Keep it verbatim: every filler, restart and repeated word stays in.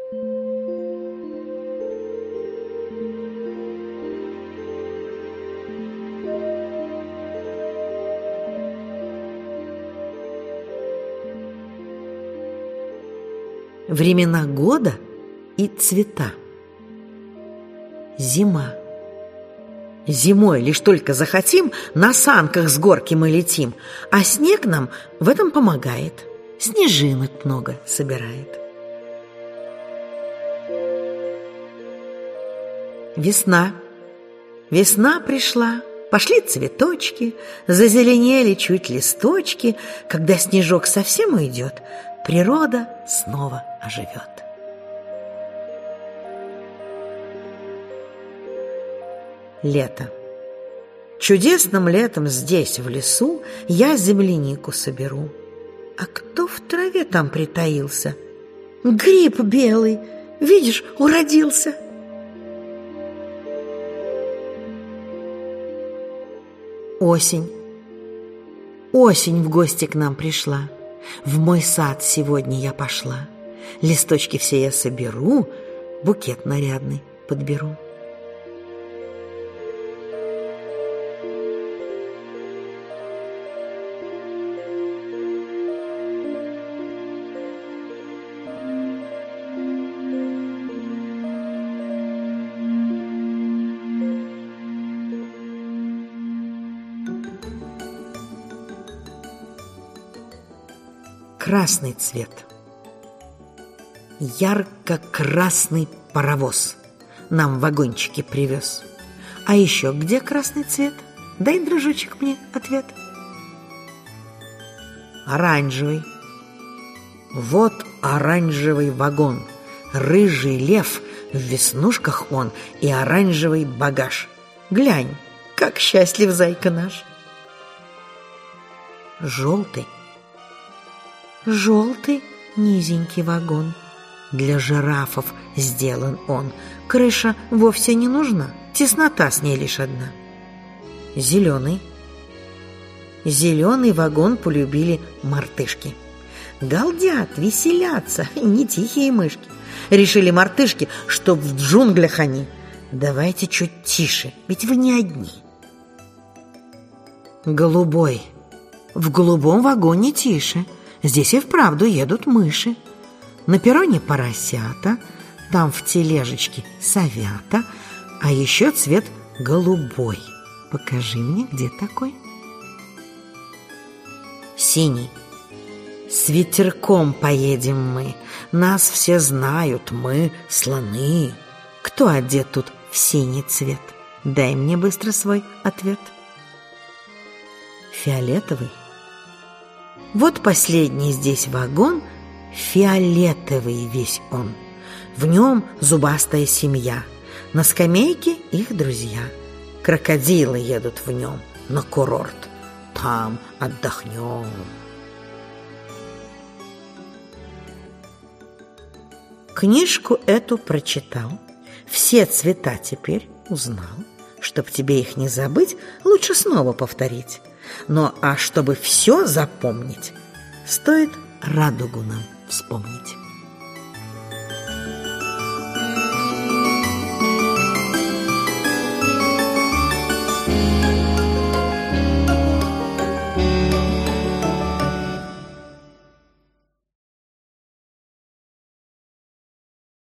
Времена года и цвета. Зима. Зимой лишь только захотим, на санках с горки мы летим, а снег нам в этом помогает, снежинок много собирает. Весна. Весна пришла, пошли цветочки, зазеленели чуть листочки. Когда снежок совсем уйдет, природа снова оживет. Лето. Чудесным летом здесь, в лесу, я землянику соберу. А кто в траве там притаился? Гриб белый, видишь, уродился. Осень. Осень в гости к нам пришла. В мой сад сегодня я пошла. Листочки все я соберу, букет нарядный подберу. Красный цвет. Ярко-красный паровоз нам в вагончике привез. А еще где красный цвет? Дай, дружочек, мне ответ. Оранжевый. Вот оранжевый вагон. Рыжий лев, в веснушках он, и оранжевый багаж. Глянь, как счастлив зайка наш. Желтый. Желтый низенький вагон. Для жирафов сделан он. Крыша вовсе не нужна, теснота с ней лишь одна. Зеленый. Зеленый вагон полюбили мартышки. Галдят, веселятся, не тихие мышки. Решили мартышки, что в джунглях они. Давайте чуть тише, ведь вы не одни. Голубой. В голубом вагоне тише. Здесь и вправду едут мыши. На перроне поросята, там в тележечке совята, а еще цвет голубой. Покажи мне, где такой? Синий. С ветерком поедем мы. Нас все знают, мы слоны. Кто одет тут в синий цвет? Дай мне быстро свой ответ. Фиолетовый. Вот последний здесь вагон, фиолетовый весь он. В нем зубастая семья, на скамейке их друзья. Крокодилы едут в нем на курорт, там отдохнем. Книжку эту прочитал, все цвета теперь узнал. Чтоб тебе их не забыть, лучше снова повторить. Но а чтобы все запомнить, стоит радугу нам вспомнить.